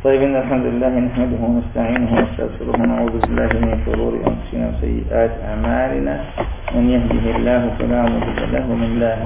طيب، إن الحمد لله نحمده ونستعينه ونستغفره ونعوذ بالله من شرور أنفسنا وسيئات أعمالنا. من يهده الله فلا مضل له ومن لا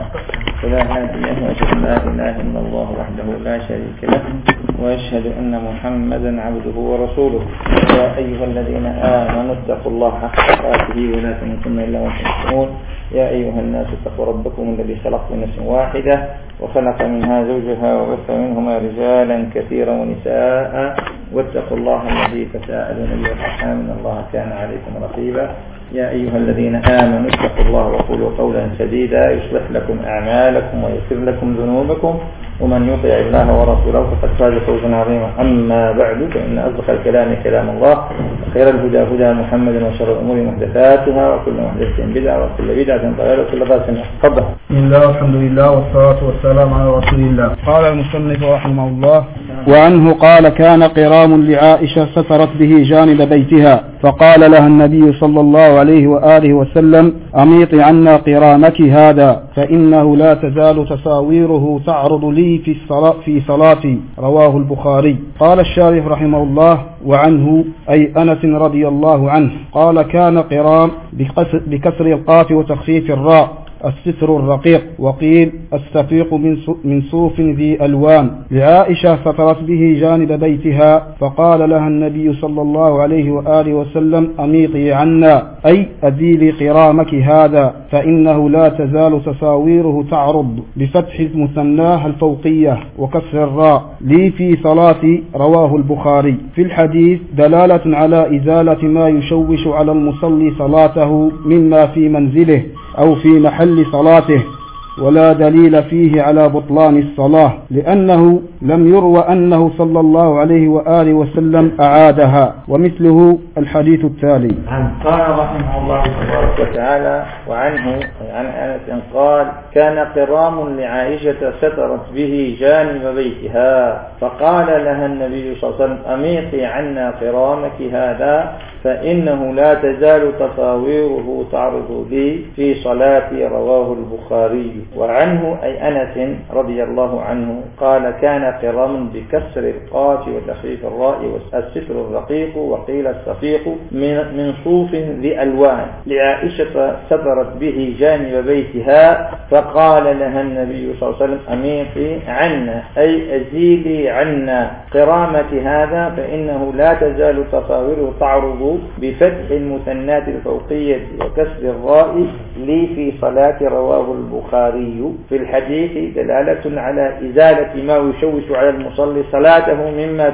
هادي له، وأشهد أن لا إله إلا الله وحده لا شريك له، وأشهد أن محمدا عبده ورسوله. يا أيها الذين آمنوا اتقوا الله حق تقاته ولا تموتن إلا وأنتم مسلمون. يا أيها الناس اتقوا ربكم الذي خلق من نفس واحدة وخلق منها زوجها وبث منهما رجالا كثيرا ونساء، واتقوا الله الذي تساءلون به والأرحام إن الله كان عليكم رقيبا. يا أيها الذين آمنوا اتقوا الله وقولوا قولا سديدا يصلح لكم أعمالكم ويغفر لكم ذنوبكم، ومن يطع الله ورسوله فقد فاز فوزا عظيما. أما بعد، فإن أصدق الكلام كلام الله، خير الهدى هدى محمد، وشر الأمور محدثاتها، وكل محدثة بدعة، وكل بدعة ضلالة، وكل ضلالة. تفضل. بسم الله والحمد لله والصلاة والسلام على رسول الله. قال المصنف رحمه الله: وعنه قال: كان قرام لعائشة سترت به جانب بيتها، فقال لها النبي صلى الله عليه وآله وسلم: أميطي عنا قرامك هذا، فإنه لا تزال تصاويره تعرض لي في صلاتي. رواه البخاري. قال الشارح رحمه الله: وعنه أي أنس رضي الله عنه قال: كان قرام بكسر القاف وتخفيف الراء الستر الرقيق، وقيل السفيق من صوف ذي ألوان، لعائشة سترت به جانب بيتها، فقال لها النبي صلى الله عليه وآله وسلم: أميطي عنا، أي أزيلي قرامك هذا، فإنه لا تزال تصاويره تعرض، بفتح مثناه الفوقية وكسر الراء، لي في صلاتي. رواه البخاري. في الحديث دلالة على إزالة ما يشوش على المصلي صلاته مما في منزله أو في محل صلاته، ولا دليل فيه على بطلان الصلاة، لأنه لم يروى أنه صلى الله عليه وآله وسلم أعادها. ومثله الحديث التالي. قال رحمه الله تبارك وتعالى: وعنه عن أنس قال: كان قرام لعائشة سترت به جانب بيتها، فقال لها النبي صلى الله عليه وسلم: أميطي عنا قرامك هذا، فإنه لا تزال تصاويره تعرض لي في صلاتي. رواه البخاري. وعنه أي أنس رضي الله عنه قال: كان قرام بكسر القاف وتخفيف الراء والستر الرقيق، وقيل الصفيق من صوف ذي ألوان، لعائشة سترت به جانب بيتها، فقال لها النبي صلى الله عليه وسلم: أميطي عنا، أي أزيلي عنا قرامة هذا، فإنه لا تزال تصاويره تعرض بفتح المثنات الفوقية وكسر الراء لي في صلاة. رواه البخاري. في الحديث دلالة على إزالة ما يشوش على المصلي صلاته مما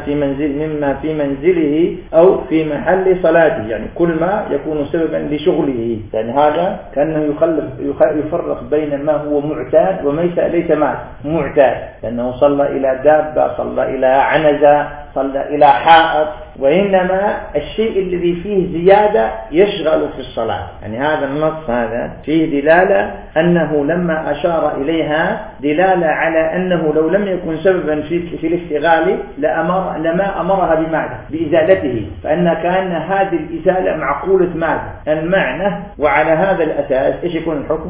في منزله أو في محل صلاته، يعني كل ما يكون سببا لشغله. يعني هذا كأنه يفرق بين ما هو معتاد وما ليس معتاد، لأنه صلى إلى دابة، صلى إلى عنزة، صلى إلى حائط، وإنما الشيء الذي فيه زيادة يشغل في الصلاة. يعني هذا النص هذا فيه دلالة أنه لما أشار إليها دلالة على أنه لو لم يكن سببا في الاشتغال لما أمرها بإزالته، فأن كان هذه الإزالة معقولة المعنى، وعلى هذا الأساس إيش يكون الحكم؟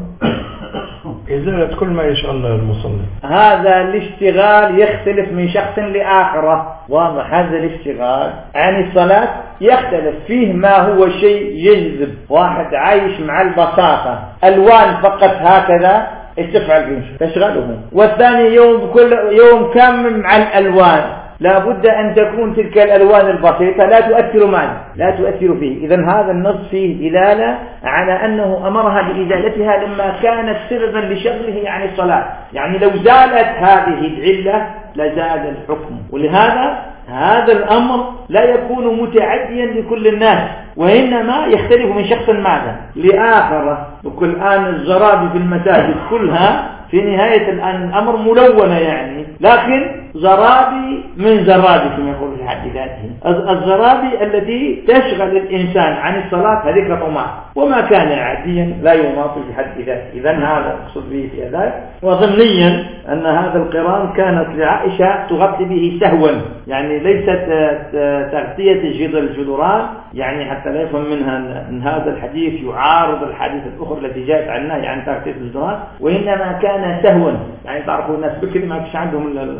إزالة كل ما يشغل المصلي. هذا الاشتغال يختلف من شخص لآخر، واضح؟ هذا الاشتغال عن الصلاة يختلف فيه ما هو شيء يجذب. واحد عايش مع البساطة، ألوان فقط هكذا تفعل فيه تشغله، والثاني كل يوم كامل مع الألوان، لا بد أن تكون تلك الألوان البسيطة لا تؤثر فيه. إذن هذا النص فيه دلالة على أنه أمرها بإزالتها لما كانت سببا لشغله عن الصلاة. يعني لو زالت هذه العلة لزال الحكم. ولهذا هذا الأمر لا يكون متعديا لكل الناس، وإنما يختلف من شخص لآخر. وكل آن الزرابي في المساجد كلها في نهاية الأمر ملونة، يعني لكن زرابي من زرابي كما يقول في حد ذاته. الزرابي التي تشغل الإنسان عن الصلاة هذيك طماع، وما كان عاديا لا يناط في حد ذاته. إذن هذا أقصد به في ذلك. وظنيا أن هذا القران كانت لعائشة تغطي به سهوا، يعني ليست تغطية الجدران، يعني حتى لا يفهم منها أن هذا الحديث يعارض الحديث الأخرى التي جاءت عنها يعني تغطية الجدران، وإنما كان سهوا. يعني تعرفوا الناس بكل ما كانش عندهم الخزائن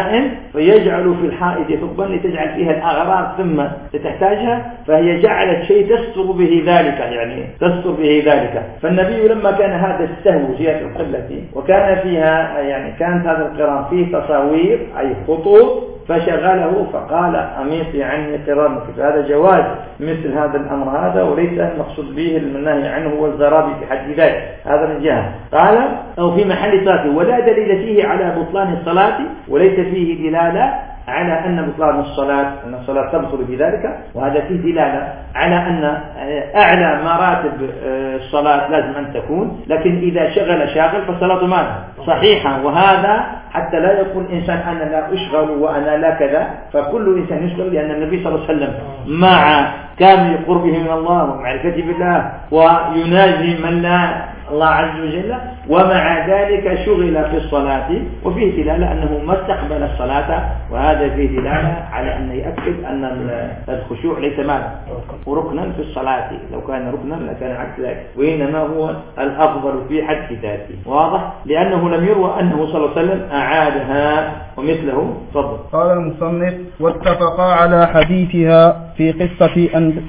بناء فيجعل في الحائط ثقبا لتجعل فيها الأغراض ثم تحتاجها، فهي جعلت شيء تستر به ذلك، يعني تستر به ذلك. فالنبي لما كان هذا السهو جهة القبلة وكان فيها يعني كانت هذا القرام فيه تصاوير أي خطوط فشغله فقال أميطي عني قرامك. هذا جواز مثل هذا الأمر هذا، وليس المقصود به النهي عنه والزرابي في حد ذلك. هذا من جهة. قال أو في محل صلاته ولا دليل فيه على بطلان الصلاة، وليس فيه دلالة على أن بطلان الصلاة أن الصلاة تبطل بذلك، وهذا فيه دلالة على أن أعلى مراتب الصلاة لازم أن تكون، لكن إذا شاغل فالصلاة ماذا صحيحة. وهذا حتى لا يقول إنسان أنا لا أشغل وأنا لا كذا، فكل إنسان يشغل، لأن النبي صلى الله عليه وسلم مع كامل قربه من الله ومعرفته بالله ويناجي من لا الله عز وجل، ومع ذلك شغل في الصلاة، وفيه دلالة أنه ما استقبل الصلاة، وهذا فيه دلالة على أن يأكد أن الخشوع ليس ماذا ركنا في الصلاة، لو كان ركنا لكان عكس ذلك، وإنما هو الأفضل في حد ذاته. واضح؟ لأنه لم يروى أنه صلى الله عليه وسلم أعادها ومثله. تفضل. قال المصنف واتفقا على حديثها في قصة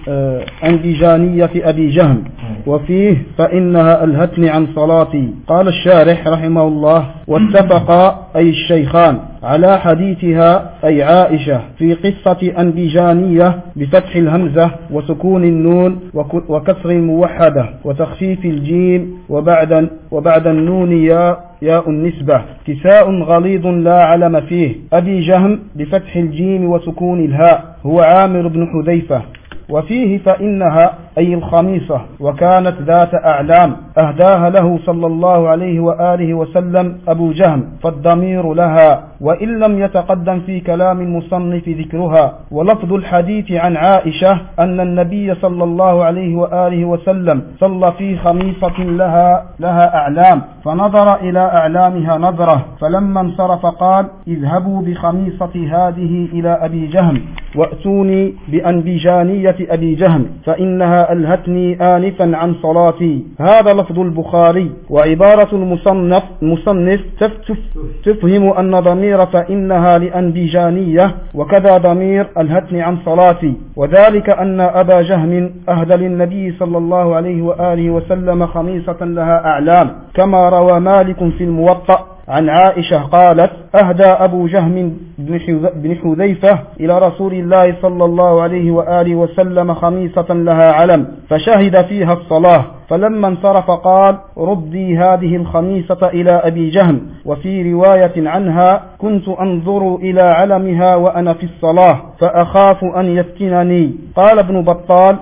أنبجانية أبي جهم وفيه فإنها ألهتني عن صلاتي. قال الشارح رحمه الله واتفقا أي الشيخان على حديثها أي عائشة في قصة أنبجانية بفتح الهمزة وسكون النون وكسر الموحدة وتخفيف الجيم وبعد النون ياء النسبة كساء غليظ لا علم فيه. أبي جهم بفتح الجيم وسكون الهاء هو عامر بن حذيفة. وفيه فإنها أي الخميصة وكانت ذات أعلام أهداها له صلى الله عليه وآله وسلم أبو جهم، فالضمير لها وإن لم يتقدم في كلام المصنف ذكرها. ولفظ الحديث عن عائشة أن النبي صلى الله عليه وآله وسلم صلى في خميصة لها أعلام، فنظر إلى أعلامها نظرة، فلما انصرف قال اذهبوا بخميصة هذه إلى أبي جهم وأتوني بأنبجانية أبي جهم فإنها ألهتني آنفا عن صلاتي. هذا لفظ البخاري. وعبارة المصنف تفهم أن ضمير فإنها لأنبجانية وكذا ضمير ألهتني عن صلاتي، وذلك أن أبا جهم أهدى للنبي صلى الله عليه وآله وسلم خميصة لها أعلام، كما روى مالك في الموطأ عن عائشة قالت أهدى أبو جهم بن حذيفة إلى رسول الله صلى الله عليه وآله وسلم خميصة لها علم فشهد فيها الصلاة، فلما انصرف قال ردي هذه الخميصة إلى أبي جهم. وفي رواية عنها كنت أنظر إلى علمها وأنا في الصلاة فأخاف أن يفتنني. قال ابن بطال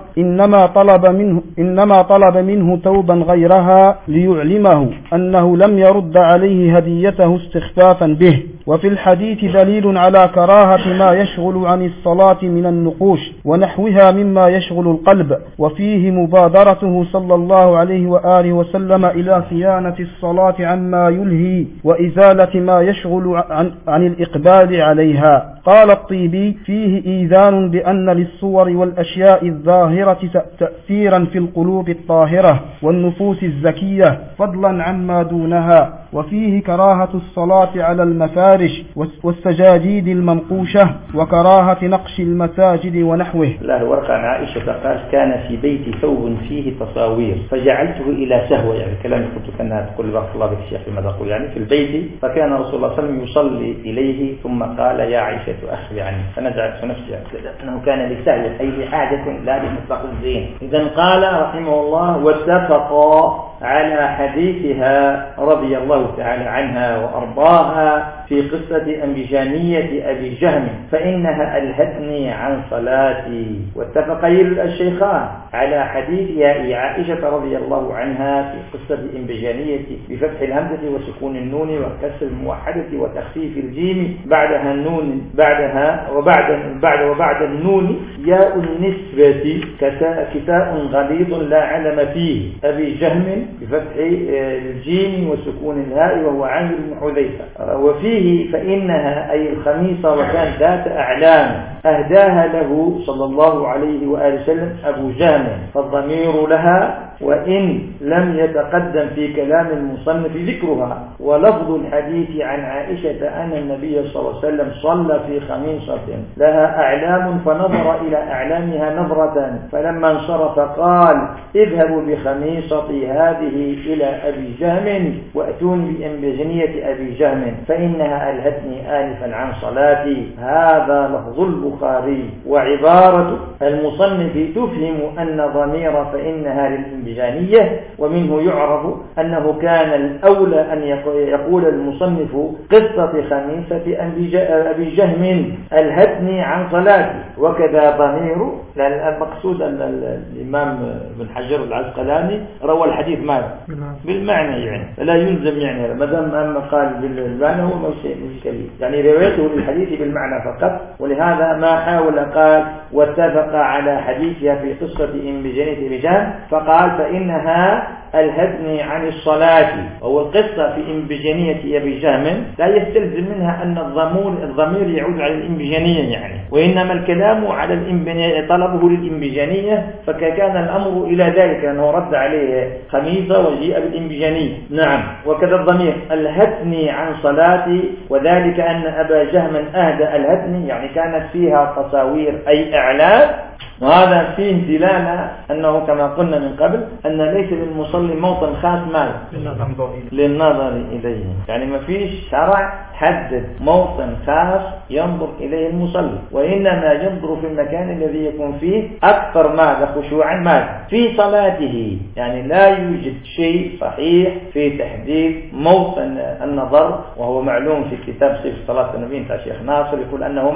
إنما طلب منه توبا غيرها ليعلمه أنه لم يرد عليه هديته استخفافا به. وفي الحديث دليل على كراهة ما يشغل عن الصلاة من النقوش ونحوها مما يشغل القلب، وفيه مبادرته صلى الله عليه وآله وسلم إلى صيانة الصلاة عما يلهي وإزالة ما يشغل عن الإقبال عليها. قال الطيبي فيه إيذان بأن للصور والأشياء الظاهرة تأثيرا في القلوب الطاهرة والنفوس الزكية فضلا عما دونها. وفيه كراهة الصلاة على المفارش والسجاجيد المنقوشة وكراهة نقش المساجد ونحوه. لا ورقة عن عائشة قال كان في بيتي ثوب فيه تصاوير فجعلته إلى سهوة، يعني كلام كنت كان تقول بارك الله بك الشيخ لما تقول يعني في البيت، فكان رسول الله صلى الله عليه وسلم يصلي إليه ثم قال يا عائشة أخبري عني، فنزعت نفسي أنه كان لسهو أي لحاجة لا لمطلق الزين. إذن قال رحمه الله واتفقا على حديثها رضي الله تعالى عنها وأرضاها في قصة أنبجانية أبي جهم فإنها ألهتني عن صلاتي. واتفق الشيخان على حديث عائشة رضي الله عنها في قصة أنبجانية بفتح الهمزة وسكون النون وكسر الموحدة وتخفيف الجيم بعدها النون وبعد النون ياء النسبة كساء غليظ لا علم فيه أبي جهم بفتح الجيم وسكون الهاء وهو عامر بن حذيفة. وفيه فإنها أي الخميصة وكان ذات أعلام أهداها له صلى الله عليه وآله وسلم أبو جهم، فالضمير لها وإن لم يتقدم في كلام المصنف ذكرها. ولفظ الحديث عن عائشة أن النبي صلى الله عليه وسلم صلى في خميصة لها أعلام فنظر إلى أعلامها نظرة، فلما انصرف قال اذهبوا بخميصتي هذه إلى أبي جهم وأتوني بإنبجنية أبي جهم فإنها ألهتني آنفا عن صلاتي. هذا لفظ البخاري. وعبارة المصنف تفهم أن ضمير فإنها للإنبجانية، ومنه يعرف أنه كان الأولى أن يقول المصنف قصة خميسة أبي جهم ألهتني عن صلاتي. وكذا ضمير، لأن المقصود أن الإمام بن حجر العسقلاني روى الحديث بالمعنى، يعني لا يلزم يعني ما دام أما قال بالمعنى هو مشكلة، يعني روايته للحديث بالمعنى فقط. ولهذا ما حاول قال واتفق على حديثها في قصة إنبجانية أبي جهم فقال فإنها ألهتني عن الصلاة. وهو القصة في إنبجانية أبي جهم لا يستلزم منها أن الضمير يعود على الإنبجانية يعني، وإنما الكلام على الإنبجانية، طلبه للإنبجانية، فكان الأمر إلى ذلك أنه رد عليه خميصة وجيء بالإنبجانية. نعم. وكذا الضمير ألهتني عن صلاتي، وذلك أن أبا جهم أهدى ألهتني يعني كانت فيها تصاوير أي إعلام، وهذا فيه دلالة أنه كما قلنا من قبل أن ليس للمصلي موطن خاص للنظر إليه، يعني ما فيش شرع حدد موطن خاص ينظر إليه المصلي، وإنما ينظر في المكان الذي يكون فيه أكثر ماذا خشوعا في صلاته. يعني لا يوجد شيء صحيح في تحديد موطن النظر، وهو معلوم في كتاب صفة صلاة النبي بتاع الشيخ ناصر يقول أنه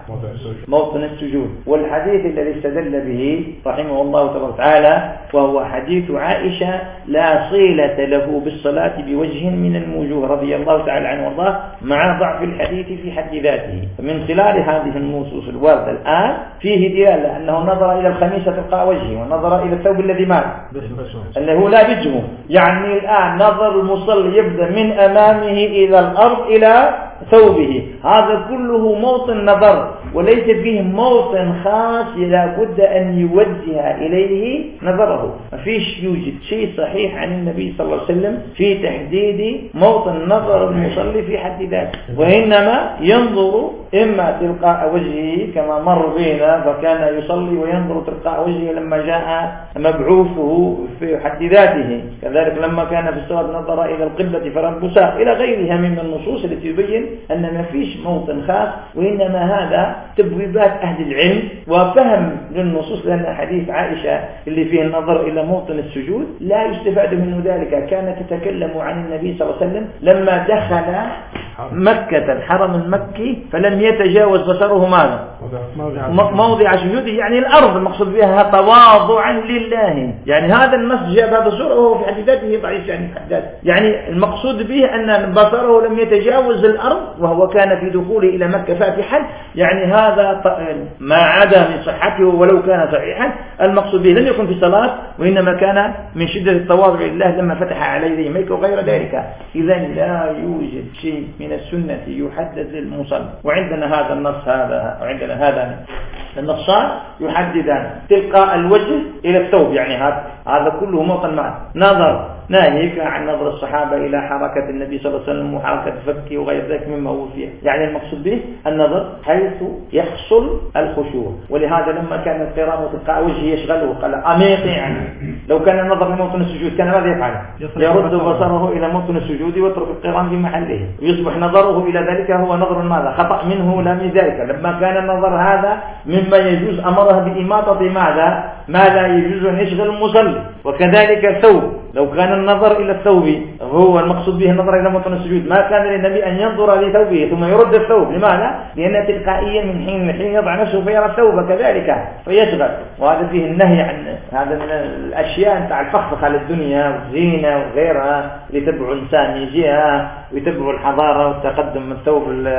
موطن السجود. والحديث الذي استدل به رحمه الله تبارك وتعالى وهو حديث عائشة لا صلة له بالصلاة بوجه من الوجوه رضي الله تعالى عنه وارضاه، مع ضعف الحديث في حد ذاته. فمن خلال هذه النصوص الواردة الآن فيه دلالة أنه نظر إلى الخميسة تلقاء وجهه، ونظر إلى الثوب الذي مات أنه لا بجه، يعني الآن نظر المصلي يبدأ من أمامه إلى الأرض إلى ثوبه، هذا كله موطن نظر وليس فيه موطن خاص لا بد أن يوجه إليه نظره. ما فيش يوجد شيء صحيح عن النبي صلى الله عليه وسلم في تحديد موطن نظر المصلي في حد ذاته، وإنما ينظر إما تلقاء وجهه كما مر بنا فكان يصلي وينظر تلقاء وجهه لما جاء مبعوثه في حد ذاته، كذلك لما كان في الصلاة نظر إلى القبلة فرد بساق إلى غيرها من النصوص التي تبين أن ما فيش موطن خاص، وإنما هذا تبويبات أهل العلم وفهم للنصوص. لأن حديث عائشة اللي فيه النظر إلى موطن السجود لا يستفاد منه ذلك، كانت تتكلم عن النبي صلى الله عليه وسلم لما دخل مكة الحرم المكي فلم يتجاوز بصره ماذا؟ موضع سجوده، يعني الأرض، المقصود بها تواضعا لله. يعني هذا النص جاء بهذا الصورة وهو في حد ذاته ضعيف، يعني المقصود به أن بصره لم يتجاوز الأرض وهو كان في دخوله إلى مكة فاتحا، يعني هذا ما عدا من صحته ولو كان صحيحا، المقصود به لم يكن في صلاة وإنما كان من شدة التواضع لله لما فتح على يديه مكة وغير ذلك. إذا لا يوجد شيء من السنة يحدد للمصلي، وعندنا هذا النص، وعندنا هذا النصان يحددان تلقاء الوجه إلى الثوب، يعني هذا كله موطن معه. نظر ناهيك عن نظر الصحابة إلى حركة النبي صلى الله عليه وسلم وحركة فكه وغير ذلك مما هو فيه، يعني المقصود به النظر حيث يحصل الخشوع. ولهذا لما كان القرام وتلقاء وجهه يشغله قال عميق، يعني لو كان النظر لموطن السجود كان ماذا يفعل؟ يرد بصره إلى موطن السجود ويترك القرام في محله، ويصبح نظره إلى ذلك هو نظر ماذا؟ خطأ منه لا من ذلك. لما كان النظر هذا مما يجوز أمره بإماطة ماذا؟ ما لا يجوز أن يشغل المصلي. وكذلك الثوب، لو كان النظر إلى الثوب هو المقصود به النظر إلى موطن السجود ما كان للنبي أن ينظر لثوبه ثم يرد الثوب. لماذا؟ لأن تلقائيا من حين لحين يضع نفسه فيرى الثوب كذلك فيشغل، وهذا فيه النهي عن هذا من الأشياء نتاع الفخفخ على الدنيا والزينة وغيرها لتبع الإنسان من جهة ويتبع الحضارة والتقدم من ثوب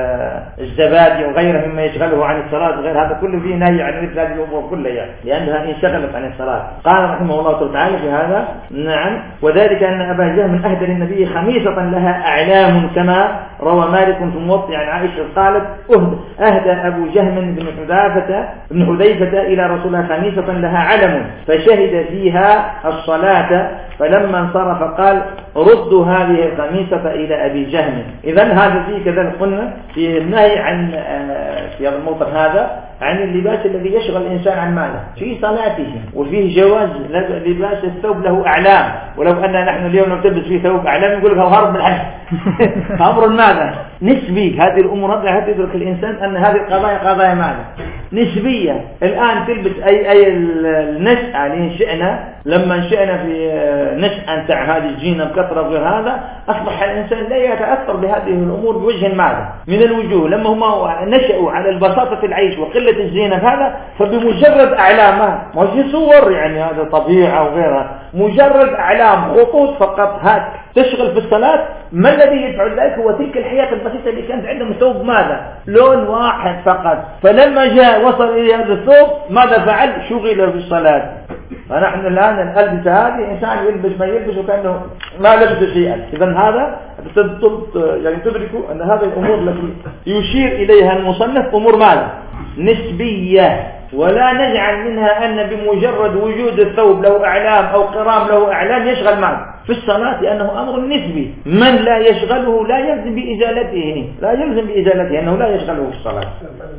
الزبادي وغيره مما يشغله عن الصلاة وغير هذا كله فيه نهي عن مثل هذه الأمور كلها، يعني لأنها انشغلت عن الصلاة. قال رحمه الله تعالى في هذا: نعم وذلك أن أبا جهم أهدى للنبي خميصة لها أعلام كما روى مالك في الموطأ عن عائشة قالت أهدى أبو جهم بن حذيفة إلى رسول الله خميصة لها علم فشهد فيها الصلاة فلما انصرف قال ردوا هذه الخميصة إلى أبي جهم. إذن هذا فيه كذلك قلنا في النهي عن في هذا الموطن هذا عن اللباس الذي يشغل الإنسان عن ماله في صلاته، وفيه جواز لباس الثوب له أعلام، ولو أننا نحن اليوم نلتبس فيه ثوب أعلام يقول لك هو هرب من الحج أمر ماذا نسبي. هذه الأمور حتى يدرك الإنسان أن هذه القضايا قضايا ماذا نسبية. الآن تلبس أي النشأة اللي نشأنا لما نشأنا في نشأة نتاع هذه الجينة بكثرة وغير هذا، أصبح الإنسان لا يتأثر بهذه الأمور بوجه ماذا من الوجوه. لما هم نشأوا على البساطة في العيش وقلة الزينة هذا، فبمجرد أعلامها مش صور يعني هذا طبيعة وغيرها، مجرد أعلام خطوط فقط هات تشغل في الصلاة. ما الذي يفعل ذلك؟ هو تلك الحياة البسيطة اللي كانت عندهم ثوب ماذا لون واحد فقط، فلما جاء وصل إلى هذا الثوب ماذا فعل؟ شغل في الصلاة. فنحن الآن الألبسة هذه إنسان يلبس ما يلبس وكأنه ما لبس شيئا. إذن هذا يعني تدركوا أن هذه الأمور التي يشير إليها المصنف أمور ماذا نسبية، ولا نجعل منها أن بمجرد وجود الثوب له أعلام أو قرام له أعلام يشغل معه في الصلاة، لأنه أمر نسبي. من لا يشغله لا يلزم بإزالته، أنه لا يشغله في الصلاة.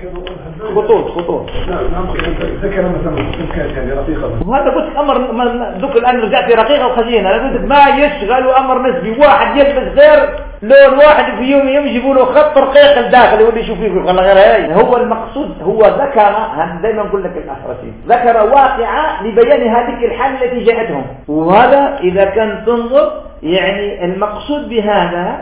خطوط ذكر مثلا يعني رقيقة، وهذا قلت أمر ذوك الآن رجعت رقيقة وخزينة. أنا قلت ما يشغل أمر نسبي. واحد يلبس غير لون واحد في يوم يجيبوا له خط رقيق الداخل يقول لي شوف فيك والله غير هاي. هو المقصود هو ذكر دائما نقول لك الأحرسين ذكر واقعة لبيان هذه الحالة التي جاءتهم. وهذا إذا كان تنظر يعني المقصود بهذا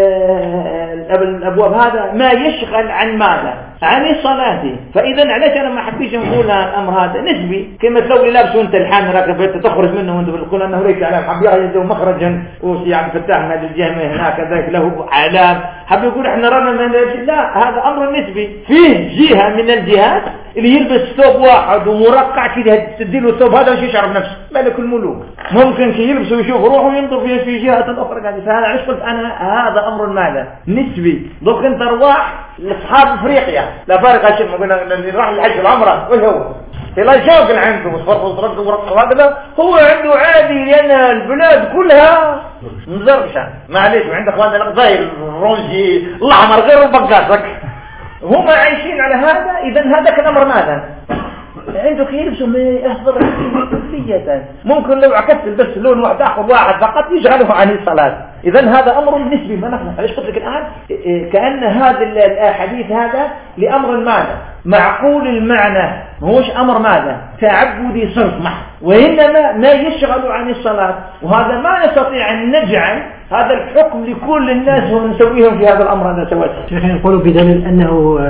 الأبواب هذا ما يشغل عن ماذا عن صلاته. فإذا علاش أنا ما حبيش نقول الأمر هذا نسبي كما لو لابس وانت الحان راكب تخرج منه وانت بتقول أنه ليس علام حب يجد مخرجا وسي عبد الفتاح من الجامع هناك كذلك له علام حب يقول احنا رانا من لا، هذا أمر نسبي. فيه جهة من الجهات اللي يلبس ثوب واحد ومرقع كده تديله الثوب هذا وش يشعر بنفسه ملك الملوك، ممكن كي يلبس ويشوف روحه وينظر في جهة أخرى. فهذا عش قلت أنا هذا أمر ماذا نسبي. دوك انت رواح لأصحاب أفريقيا لا فارق شيء، ما قلنا اللي راح الحج العمرة وش هو لا شوق عنده وصفر ورقة هذا هو عنده عادي، لأن البلاد كلها مزرشة معليش. وعند أخواننا القضايل الرونجي الأحمر غير البقاسك هم عايشين على هذا. إذن هذا كان أمر ماذا عندك يلبسوا أفضل كلية، ممكن لو عكست بس لون واحد آخر واحد فقط يشغله عن الصلاة. إذن هذا أمر نسبي. ما نحن علاش قلت لك الآن كأن هذا الحديث هذا لأمر ماذا معقول المعنى، مش أمر ماذا تعبدي صرف محض، وإنما ما يشغل عن الصلاة. وهذا ما نستطيع أن نجعل هذا الحكم لكل الناس ونسويهم في هذا الأمر هذا سواسي. شيخنا يقولوا بدليل أنه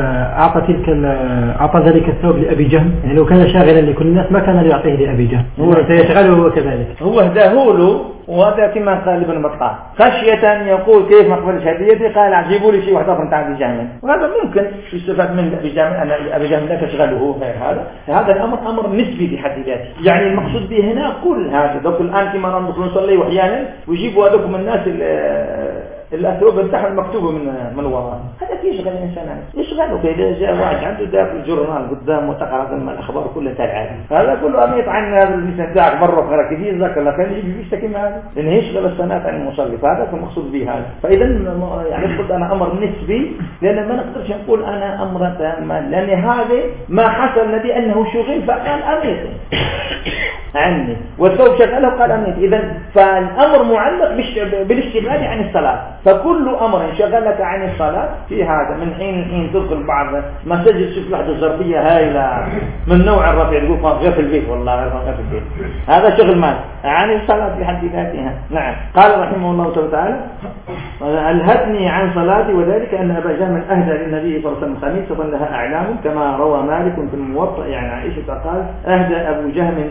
أعطى ذلك الثوب لأبي جهم، يعني لو كان شاغلا لكل الناس ما كان ليعطيه لأبي جهم، هو سيشغله كذلك. هو اهداه له، وهذا كما قال ابن بطال خشية يقول كيف ما قبلش هديتي، قال عجيبوا لي شيء واحد آخر نتاع أبي جهم. وهذا ممكن يستفاد من أبي جهم أن أبي جهم لا تشغله غير هذا الأمر أمر نسبي بحد ذاته. يعني المقصود به هنا كل هذا. دوك الآن كما ندخل نصلي وأحيانا ويجيبوا هذوك الناس الأثوب بتاعهم مكتوبة من وراء، هذا يشغل الإنسان يشغله كذا. جاء واحد عنده ذاك الجورنال قدامه تقرأ من الأخبار كلها تاعها، هذا كله أميت عن هذا اللسان تاعك مرة أخرى كثير ذاك الله كان يجي يشتكي من هذا لأنه يشغل الصلاة عن المصلي. فهذا المقصود به هذا. فإذا يعني قلت أنا أمر نسبي، لأن ما نقدرش نقول أنا أمر تاما، لأن هذا ما حصل لدي أنه شغل فقال أميت عني والثوب شغله قال أميت. إذا فالأمر معلق بالاشتغال عن الصلاة. فكل أمر شغلك عن الصلاة في هذا من حين لحين تدخل بعض مساجد شوف واحدة الظرفية هايلة من نوع الرفع تقول غير في البيت والله غير في البيت، هذا شغل مال عن الصلاة بحد ذاتها. نعم. قال رحمه الله تعالى ألهتني عن صلاتي، وذلك أن أبا جهم أهدى للنبي صلى الله عليه وسلم خميصة لها أعلام كما روى مالك في الموطأ يعني عائشة قال أهدى أبو جهم إلى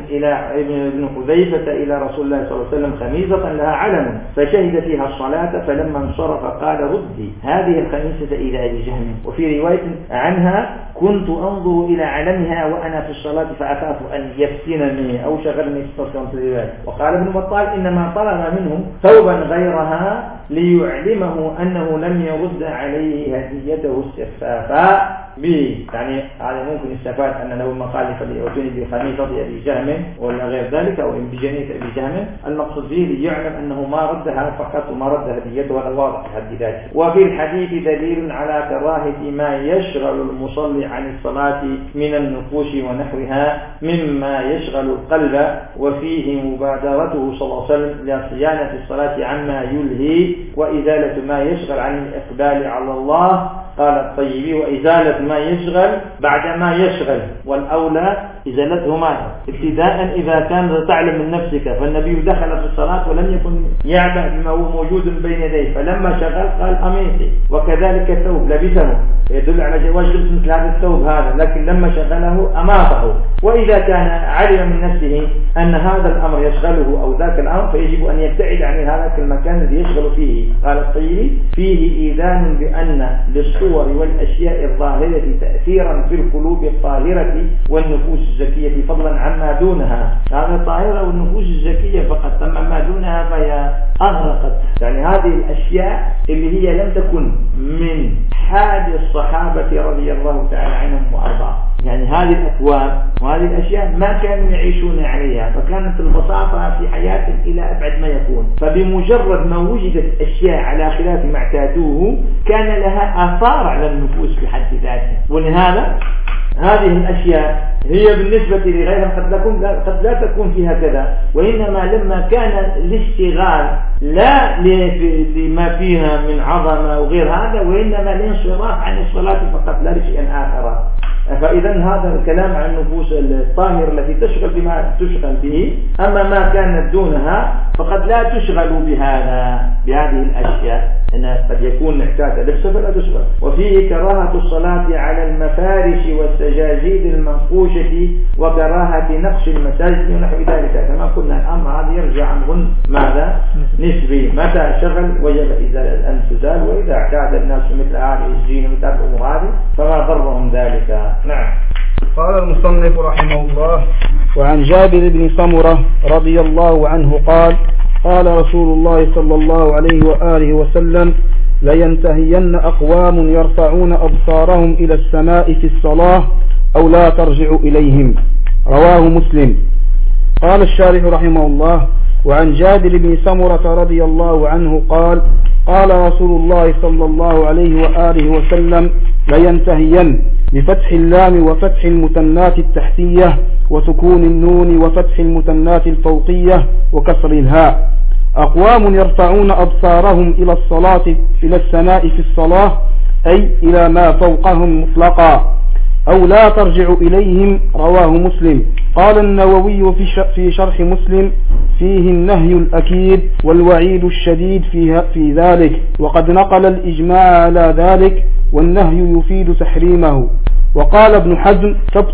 ابن حذيفة إلى رسول الله صلى الله عليه وسلم خميصة لها علم فشهد فيها الصلاة، فلما انصرف قال ردي هذه الخميصة إلى أبي جهم. وفي رواية عنها كنت أنظر إلى علمها وأنا في الصلاة فأخاف أن يفتنني أو شغلني في ذلك. وقال ابن بطال إنما طلب منه ثوبا غيرها ليعلمه أنه لم يرد عليه هديته استخفافا به. يعني هذا ممكن استفاد أن له مقال فليأتوني بخميصة أبي جهم ولا غير ذلك أو بجنية أبي جهم، المقصود به ليعلم أنه ما ردها فقط وما رد هديته، هذا واضح في حد ذاته. وفي الحديث دليل على كراهة ما يشغل المصلي عن الصلاة من النقوش ونحوها مما يشغل القلب، وفيه مبادرته صلى الله عليه وسلم لصيانة الصلاة عما يلهي وإزالة ما يشغل عن الإقبال على الله. قال الطيبي وإزالة ما يشغل بعد ما يشغل، والأولى إزالته ما ابتداء إذا كان تعلم من نفسك. فالنبي دخل في الصلاة ولم يكن يعبأ بما هو موجود بين يديه، فلما شغل قال أميتي. وكذلك الثوب لبسه يدل على جواز لبس مثل هذا الثوب هذا، لكن لما شغله أماته. وإذا كان علم من نفسه أن هذا الأمر يشغله أو ذاك الأمر فيجب أن يبتعد عن هذا المكان الذي يشغل فيه. قال الطيبي فيه إيذان بأن للصور والأشياء الظاهرة تأثيرا في القلوب الطاهرة والنفوس الزكية فضلا عما دونها. هذا الطاهرة والنفوس الزكية فقط، ثم ما دونها فهي أغرقت. يعني هذه الأشياء اللي هي لم تكن من حال الصحابة رضي الله تعالى عنهم وأرضاهم، يعني هذه الأكوان وهذه الأشياء ما كانوا يعيشون عليها، فكانت البساطة في حياتهم إلى أبعد ما يكون. فبمجرد ما وجدت أشياء على خلاف ما اعتادوه كان لها آثار على النفوس في حد ذاتها. ولهذا هذه الأشياء هي بالنسبة لغيرها قد لا تكون فيها كذا، وإنما لما كان الاشتغال لا لما فيها من عظمة وغير هذا، وإنما الانصراف عن الصلاة فقط لا لشيء آخر. فإذا هذا الكلام عن النفوس الطاهرة التي تشغل بما تشغل به، أما ما كانت دونها فقد لا تشغل بهذه الأشياء، أنها قد يكون محتاجة لبسة فلا تشغل. وفيه كراهة الصلاة على المفارش والسجاجيد المنقوشة وكراهة نقش المساجد ونحو ذلك. كما قلنا الأمر هذا يرجع عن ماذا؟ نسبي. متى شغل وجب أن تزال، وإذا اعتاد الناس مثل هذه الزين ومثل الأمور هذه فما ضرهم ذلك. نعم. قال المصنف رحمه الله: وعن جابر بن سمرة رضي الله عنه قال: قال رسول الله صلى الله عليه وآله وسلم: لينتهين أقوام يرفعون أبصارهم إلى السماء في الصلاة أو لا ترجع إليهم. رواه مسلم. قال الشارح رحمه الله: وعن جابر بن سمرة رضي الله عنه قال: قال رسول الله صلى الله عليه وآله وسلم: لينتهين بفتح اللام وفتح المثنات التحتية وسكون النون وفتح المثنات الفوقية وكسر الهاء أقوام يرفعون أبصارهم إلى السماء في الصلاة، أي إلى ما فوقهم مطلقا، أو لا ترجع إليهم. رواه مسلم. قال النووي في شرح مسلم: فيه النهي الأكيد والوعيد الشديد في ذلك، وقد نقل الإجماع على ذلك، والنهي يفيد تحريمه. وقال ابن حزم: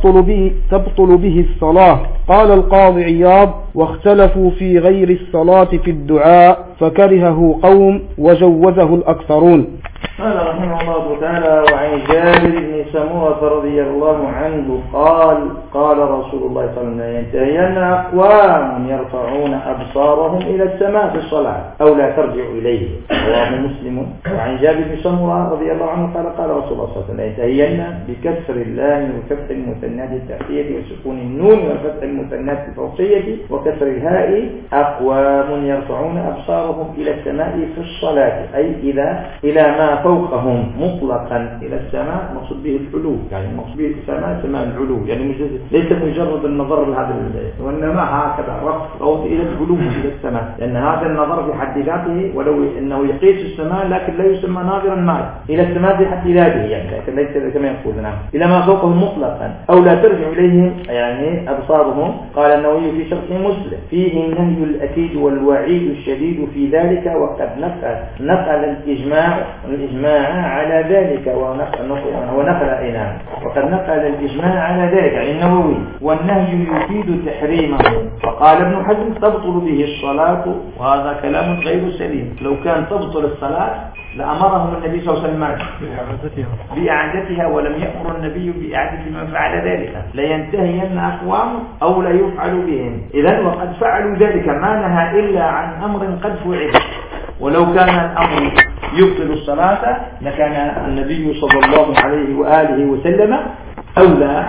تبطل به الصلاة. قال القاضي عياض: واختلفوا في غير الصلاة في الدعاء فكرهه قوم وجوزه الأكثرون. قال رحمه الله تعالى: وعن جابر بن سمرة رضي الله عنه قال: قال رسول الله صلى الله عليه وسلم: ينتهين أقوام يرفعون أبصارهم إلى السماء في الصلاة أو لا ترجع إليه. رواه مسلم. وعن جابر بن سمرة رضي الله عنه قال: قال رسول الله صلى الله عليه وسلم: ينتهين بكسر اللام وفتح المثنات التحتية وسكون النون وفتح المثنات الفوقية وكسر الهاء أقوام يرفعون أبصارهم إلى السماء في الصلاة، أي إلى ما فوقهم مطلقا. إلى السماء مقصود به العلو، يعني مقصود به السماء سماء العلو، يعني ليس مجرد النظر لهذا، وإنما هكذا رفع أو إلى العلو إلى السماء، لأن هذا النظر في حد ذاته ولو أنه يقيس السماء لكن لا يسمى ناظرا معه إلى السماء في حد ذاته، يعني لكن ليس كما يقول نعم إلى ما فوقهم مطلقا أو لا ترجع إليهم يعني أبصارهم. قال النووي في شرح مسلم: فيه النهي الأكيد والوعيد الشديد في ذلك، وقد نقل الإجماع الإجماع على ذلك ونقل إنام وقد نقل الإجماع على ذلك عن النووي. والنهي يفيد تحريمه. فقال ابن حزم تبطل به الصلاة، وهذا كلام غير سليم. لو كان تبطل الصلاة لأمرهم النبي صلى الله عليه وسلم بإعادتها، ولم يأمر النبي بإعادة من فعل ذلك. لينتهين أقوام أو لا يفعل بهم. إذن وقد فعلوا ذلك، ما نهى إلا عن أمر قد فعل. ولو كان الأمر يبطل الصلاة لكان النبي صلى الله عليه وآله وسلم أولى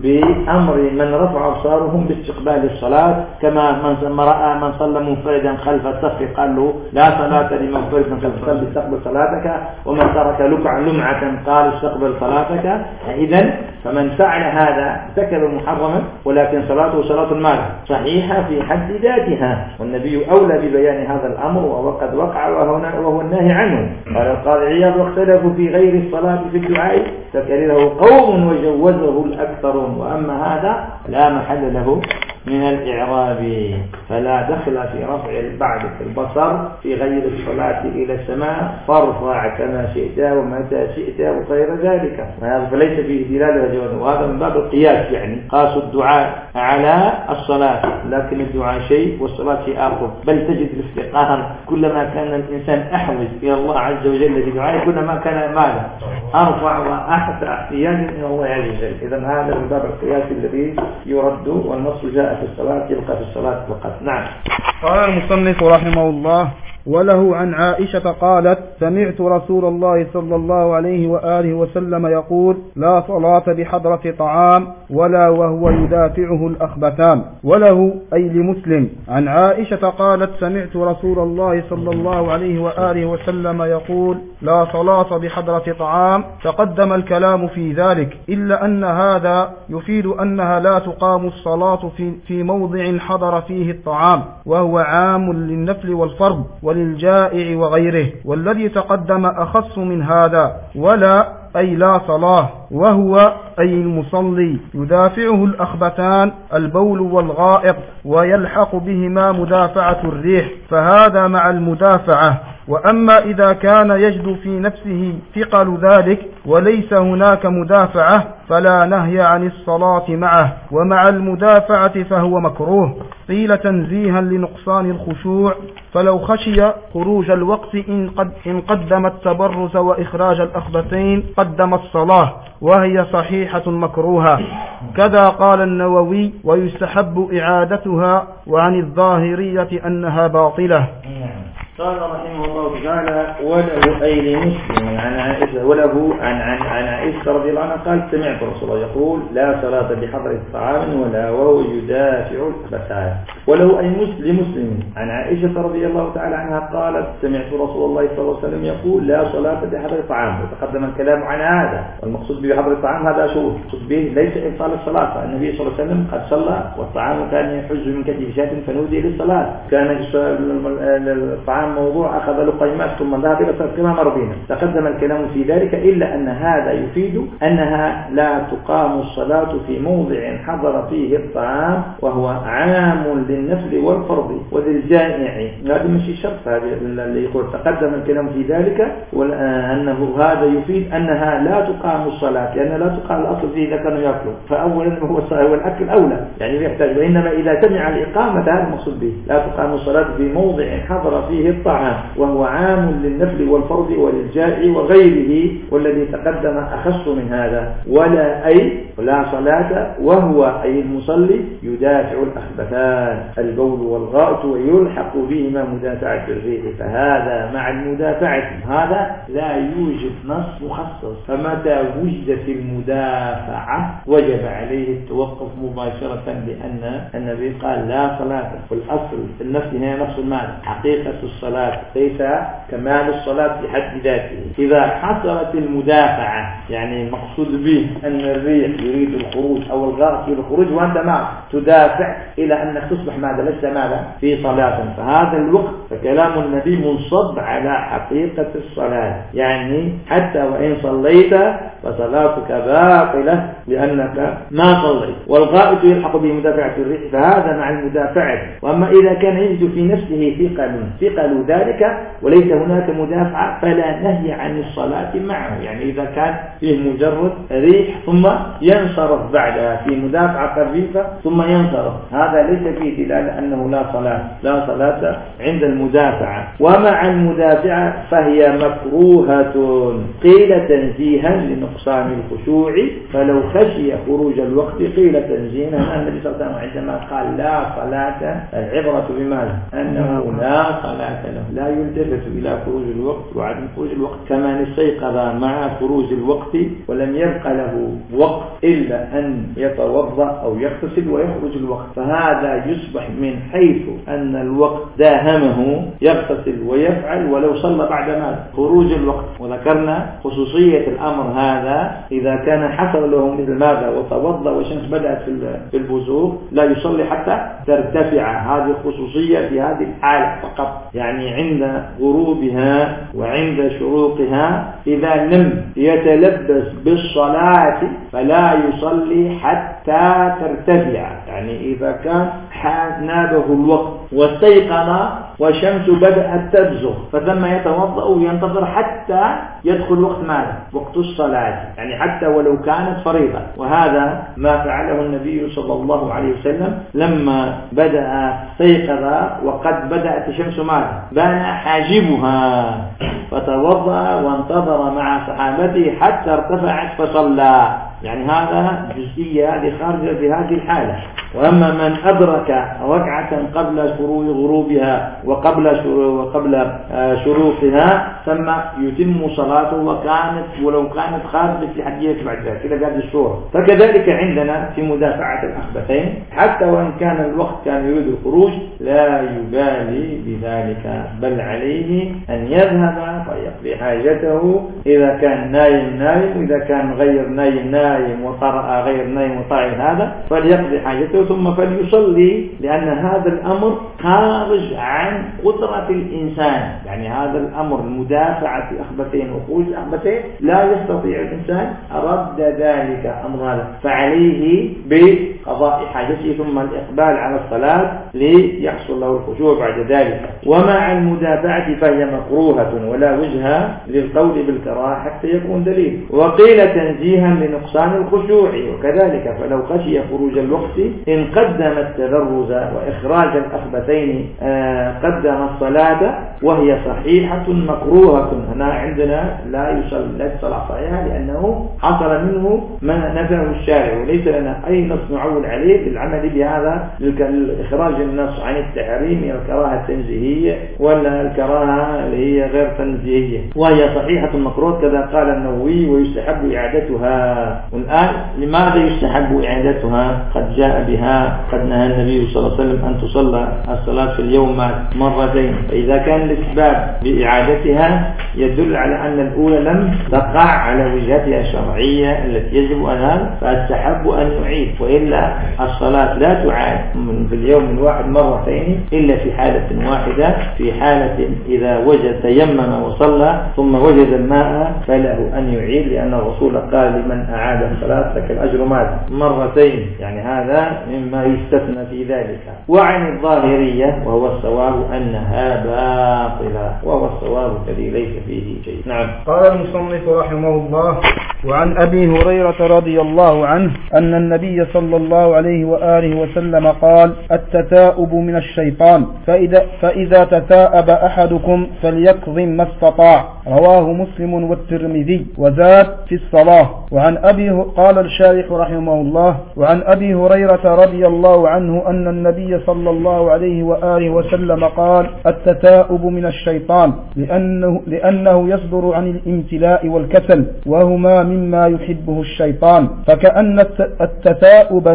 بأمر من رفع أبصارهم باستقبال الصلاة، كما من رأى من صلى منفردا خلف الصف قال له لا صلاة لمنفرد خلف الصف استقبل صلاتك، ومن ترك لمعة قال استقبل صلاتك. إذن فمن فعل هذا ارتكب محرما، ولكن صلاته صلاة المال صحيحة في حد ذاتها، والنبي أولى ببيان هذا الأمر وقد وقع وهو النهي عنه. قال القاضي عياض واختلفوا في غير الصلاة في الدعاء فكرهه قوم وجوزه الأكثرون، وأما هذا لا محل له من الإعراب، فلا دخل في رفع بعد البصر في غير الصلاة إلى السماء، فارفع كما شئت ومتى شئت وغير ذلك، وهذا فليس فيه دلالة جواز، وهذا من باب القياس، يعني قاس الدعاء على الصلاة، لكن الدعاء شيء والصلاة شيء آخر. بل تجد الافتقار كلما كان الإنسان أحوج إلى الله عز وجل في دعائه كلما كان ماذا أرفع وأحسن احتياجا إلى الله عز وجل. إذا هذا من باب القياس الذي يرد، والنص جاء في الصلاة يبقى في الصلاة فقط. نعم. قال المصنف رحمه الله: وله عن عائشة قالت: سمعت رسول الله صلى الله عليه وآله وسلم يقول: لا صلاة بحضرة طعام ولا وهو يدافعه الأخبثان. وله أي لمسلم عن عائشة قالت: سمعت رسول الله صلى الله عليه وآله وسلم يقول: لا صلاة بحضرة طعام. تقدم الكلام في ذلك، إلا أن هذا يفيد أنها لا تقام الصلاة في موضع حضر فيه الطعام، وهو عام للنفل والفرض وللجائع وغيره، والذي تقدم أخص من هذا. ولا أي لا صلاة، وهو أي المصلي يدافعه الأخبثان البول والغائط، ويلحق بهما مدافعة الريح، فهذا مع المدافعة. وأما إذا كان يجد في نفسه ثقل ذلك وليس هناك مدافعة فلا نهي عن الصلاة معه، ومع المدافعة فهو مكروه، قيل تنزيها لنقصان الخشوع، فلو خشي خروج الوقت إن قدم التبرز وإخراج الأخبثين قدم الصلاة، وهي صحيحة مكروهة. كذا قال النووي: ويستحب إعادتها، وعن الظاهرية أنها باطلة. قال رحمه الله تعالى: وله أي لمسلم عن عائشة، وله عن عائشة رضي الله عنها قال: سمعت رسول الله يقول: لا صلاة بحضرة الطعام ولا وهو يدافع الأخبثان. وله أي لمسلم عن عائشة رضي الله تعالى عنها قالت: سمعت رسول الله صلى الله عليه وسلم يقول: لا صلاة بحضرة الطعام. وتقدم الكلام عن هذا، والمقصود بحضرة الطعام هذا شو المقصود به؟ ليس إبطال الصلاة، فالنبي صلى الله عليه وسلم قد صلى والطعام كان يحج من كتف شاة فنودي للصلاة، كان الطعام موضوع أخذ لقيمات ثم ذهب إلى كما مرضينا. تقدم الكلام في ذلك، إلا أن هذا يفيد أنها لا تقام الصلاة في موضع حضر فيه الطعام، وهو عام للنفل والفرض وللجائع. هذا مش شرط، هذا اللي يقول تقدم الكلام في ذلك، وأنه هذا يفيد أنها لا تقام الصلاة، لأن لا تقام الأصل فيه إذا كانوا يأكلوا، فأولا هو الأكل أولى يعني يحتاج، وإنما إذا سمع الإقامة هذا المقصود به. لا تقام الصلاة في موضع حضر فيه الطعام، وهو عام للنفل والفرض وللجائع وغيره، والذي تقدم أخص من هذا. ولا أي لا صلاة، وهو أي المصلي يدافع الأخبثان البول والغائط، ويلحق بهما مدافعة الريح، فهذا مع المدافعة. هذا لا يوجد نص مخصص، فمتى وجدت المدافعة وجب عليه التوقف مباشرة، لأن النبي قال: لا صلاة. والأصل في النفس هي نفس المال، حقيقة الصلاة ليس كمال الصلاة في حد ذاته. إذا حصلت المدافعة، يعني المقصود به أن الريح يريد الخروج أو الغائط يريد الخروج، وأنت معه تدافع إلى أنك تصبح ماذا؟ لست ماذا؟ في صلاة. فهذا الوقت فكلام النبي منصب على حقيقة الصلاة، يعني حتى وإن صليت فصلاتك باطلة لأنك ما صليت. والغائط يلحق به مدافعة الريح، فهذا مع المدافعة. وأما إذا كان يجد في نفسه ثقل له ذلك وليس هناك مدافعة فلا نهي عن الصلاة معه. يعني إذا كان فيه مجرد ريح ثم ينصرف بعدها في مدافعة خفيفة ثم ينصرف، هذا ليس فيه دلالة أنه لا صلاة عند المدافعة. ومع المدافعة فهي مكروهة، قيل تنزيها لنقصان الخشوع فلو خشي خروج الوقت قيل تنزيها. النبي صلى الله عليه وسلم عندما قال لا صلاة، العبرة بماذا؟ أنه لا صلاة له، لا يلتفت إلى خروج الوقت وعدم خروج الوقت. كما استيقظ مع خروج الوقت ولم يبق له وقت إلا أن يتوضأ أو يغتسل ويخرج الوقت، فهذا يصبح من حيث أن الوقت داهمه يغتسل ويفعل ولو صلى بعد ما خروج الوقت. وذكرنا خصوصية الأمر هذا إذا كان حصل له مثل ماذا وتوضأ والشمس بدأت في البزوغ لا يصلي حتى ترتفع. هذه خصوصية في هذه الحالة فقط، يعني عند غروبها وعند شروقها إذا لم يتلبس بالصلاة فلا يصلي حتى ترتفع. يعني إذا كان نابه الوقت واستيقظ والشمس بدأت تبزغ فثم يتوضأ وينتظر حتى يدخل وقت ماذا؟ وقت الصلاة، يعني حتى ولو كانت فريضة. وهذا ما فعله النبي صلى الله عليه وسلم لما بدأ استيقظ وقد بدأت الشمس ماذا؟ بان حاجبها فتوضأ وانتظر مع صحابته حتى ارتفعت فصلى. يعني هذا جزئية هذه خارجة في هذه الحالة. وأما من أدرك ركعة قبل غروبها وقبل شروقها ثم يتم صلاته ولو كانت خارجة في حديث بعد ذلك إلى هذه الصورة. فكذلك عندنا في مدافعة الأخبثين حتى وإن كان الوقت كان يريد الخروج لا يبالي بذلك، بل عليه أن يذهب فيقضي حاجته. إذا كان نايم وإذا كان غير نايم وطرأ غير نايم وطاعي هذا فليقضي حاجته ثم فليصلي، لأن هذا الأمر خارج عن قدرة الإنسان. يعني هذا الأمر مدافعة أخبثين وخروج أخبثين لا يستطيع الإنسان رد ذلك أمر هذا، فعليه بقضاء حاجته ثم الإقبال على الصلاة ليحصل له الخشوع بعد ذلك. ومع المدافعة فهي مكروهة ولا وجه للقول بالكراهة حتى يكون دليل. وقيل تنزيها لنقصان الخشوع، وكذلك فلو خشي خروج الوقت إن قدم التبرز وإخراج الأخبثين قدم الصلاة وهي صحيحة مكروهة. هنا عندنا لا يصلى صحيحة لأنه حصل منه ما نفعه الشارع، وليس لنا أي نص نعول عليه للعمل بهذا لإخراج النص عن التحريم إلى الكراهة التنزيهية ولا الكراهة اللي هي غير تنزيهية، وهي صحيحة مكروهة كذا قال النووي ويستحب إعادتها. والآن لماذا يستحب إعادتها؟ قد جاء بها، قد نهى النبي صلى الله عليه وسلم أن تصلى الصلاة في اليوم مرتين، فإذا كان الإسباب بإعادتها يدل على أن الأولى لم تقع على وجهتها الشرعية التي يجب أن فاستحب أن يعيد، وإلا الصلاة لا تعاد في اليوم الواحد مرتين إلا في حالة واحدة، في حالة إذا وجد تيمم وصلى ثم وجد الماء فله أن يعيد، لأن الرسول قال لمن أعاد الصلاة لك الأجر مرتين. يعني هذا مما يستثنى في ذلك. وعن الظاهرية وهو الصواب أنها باطلة، وهو الصواب الذي ليس فيه شيء. نعم. قال المصنف رحمه الله: وعن أبي هريرة رضي الله عنه أن النبي صلى الله عليه وآله وسلم قال: التثاؤب من الشيطان، فإذا تثاءب أحدكم فليكظم ما استطاع. رواه مسلم والترمذي. وزاد في الصلاة. قال الشارح رحمه الله: وعن أبي هريرة رضي الله عنه أن النبي صلى الله عليه وآله وسلم قال: التثاؤب من الشيطان، لأنه يصدر عن الامتلاء والكسل، وهما مما يحبه الشيطان، فكأن التثاؤب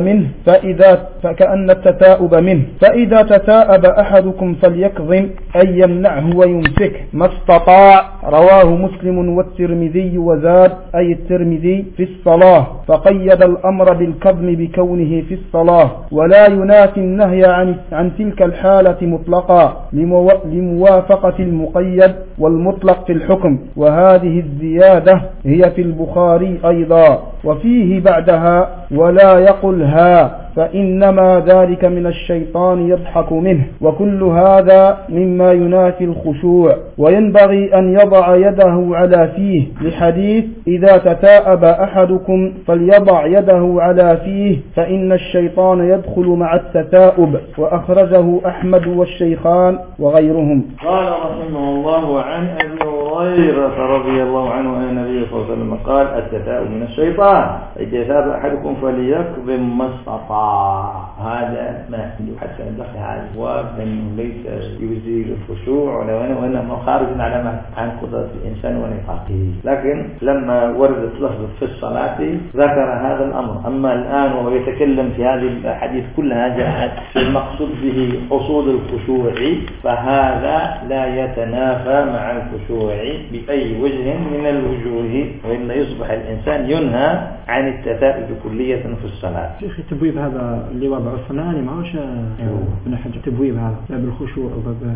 منه فإذا تثاءب أحدكم فليكظم أي يمنعه ويمسكه ما استطاع. رواه مسلم والترمذي. وزاد أي الترمذي في الصلاة، فقيد الأمر بالكظم بكونه في الصلاة، ولا ينافي النهي عن تلك الحالة مطلقا لموافقة المقيد والمطلق في الحكم. وهذه الزيادة هي في البخاري أيضا، وفيه بعدها: ولا يقل ها فإنما ذلك من الشيطان يضحك منه، وكل هذا مما ينافي الخشوع. وينبغي أن يضع يده على فيه، لحديث إذا تثاءب أحدكم فليضع يده على فيه فإن الشيطان يدخل مع التثاؤب. وأخرجه أحمد والشيخان وغيرهم. قال رحمه الله عن أبي هريرة رضي الله عنه أن النبي صلى الله عليه وسلم قال التثاؤب من الشيطان، إذا ثاب أحدكم فليكظم ما استطاع. هذا ما حتى ندخل هذا الأبواب أنه ليس يزيل الخشوع وإنما خارج على عن قدرة الإنسان ونفاقه، لكن لما وردت لفظ في الصلاة ذكر هذا الأمر. أما الآن وهو يتكلم في هذه الأحاديث كلها جاءت في المقصود به حصول الخشوع، فهذا لا يتنافى مع الخشوع بأي وجه من الوجوه، وإلا يصبح الإنسان ينهى عن التثاؤب كلية في الصلاة. شيخ التبويب هذا اللي وضع الصنعاني معوش ابن حجر تبويب هذا باب الخشوع وباب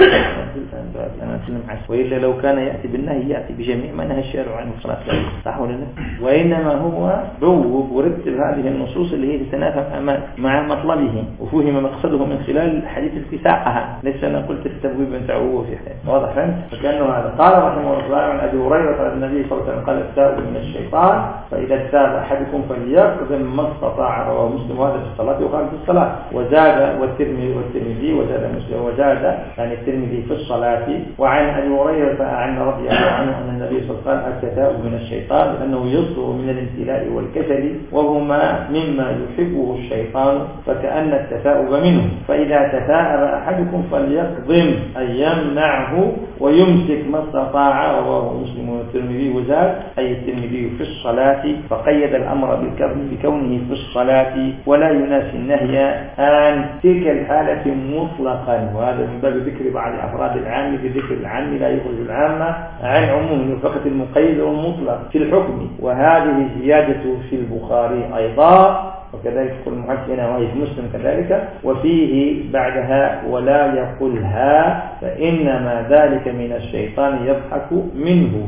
أنا أتكلم عنه. وإلا لو كان يأتي بالنهي يأتي بجميع ما نهى الشارع عنه الصلاة، صح ولا لا؟ وإنما هو بوب ورتب هذه النصوص اللي هي تتنافى مع مطلبه وفهم مقصده من خلال الحديث اتساعها. ليس أنا قلت التبويب بتاعه في حيث واضح فهمت؟ فكأنه هذا. قال رحمه الله عن أبي هريرة النبي صلى الله عليه وسلم قال التثاؤب من الشيطان، فإذا تثاءب أحدكم فليكظم ما استطاع. رواه مسلم وهذا في الصلاة وخارج الصلاة. وزاد والترمذي وزاد مسلم وزاد يعني الترمذي في الصلاة. وعن أبي هريرة عن رضي الله عنه أن النبي صلى الله عليه وسلم التثاؤب من الشيطان لأنه يصدر من الامتلاء والكسل، وهما مما يحبه الشيطان، فكأن التثاؤب منه. فإذا تثاءب أحدكم فليكظم أي يمنعه ويمسك ما استطاع. رواه مسلم والترمذي وزاد أي الترمذي في الصلاة، فقيد الأمر بالكظم بكونه في الصلاة ولا يناسي النهي عن تلك الحالة مطلقا. وهذا من باب ذكر بعض أفراد العام بذكر العام لا يخرج العامة عن عمومه، فقط المقيد والمطلق في الحكم. وهذه زيادة في البخاري أيضا، وكذلك يقول المحدث هنا وهي في مسلم كذلك. وفيه بعدها ولا يقولها فإنما ذلك من الشيطان يضحك منه.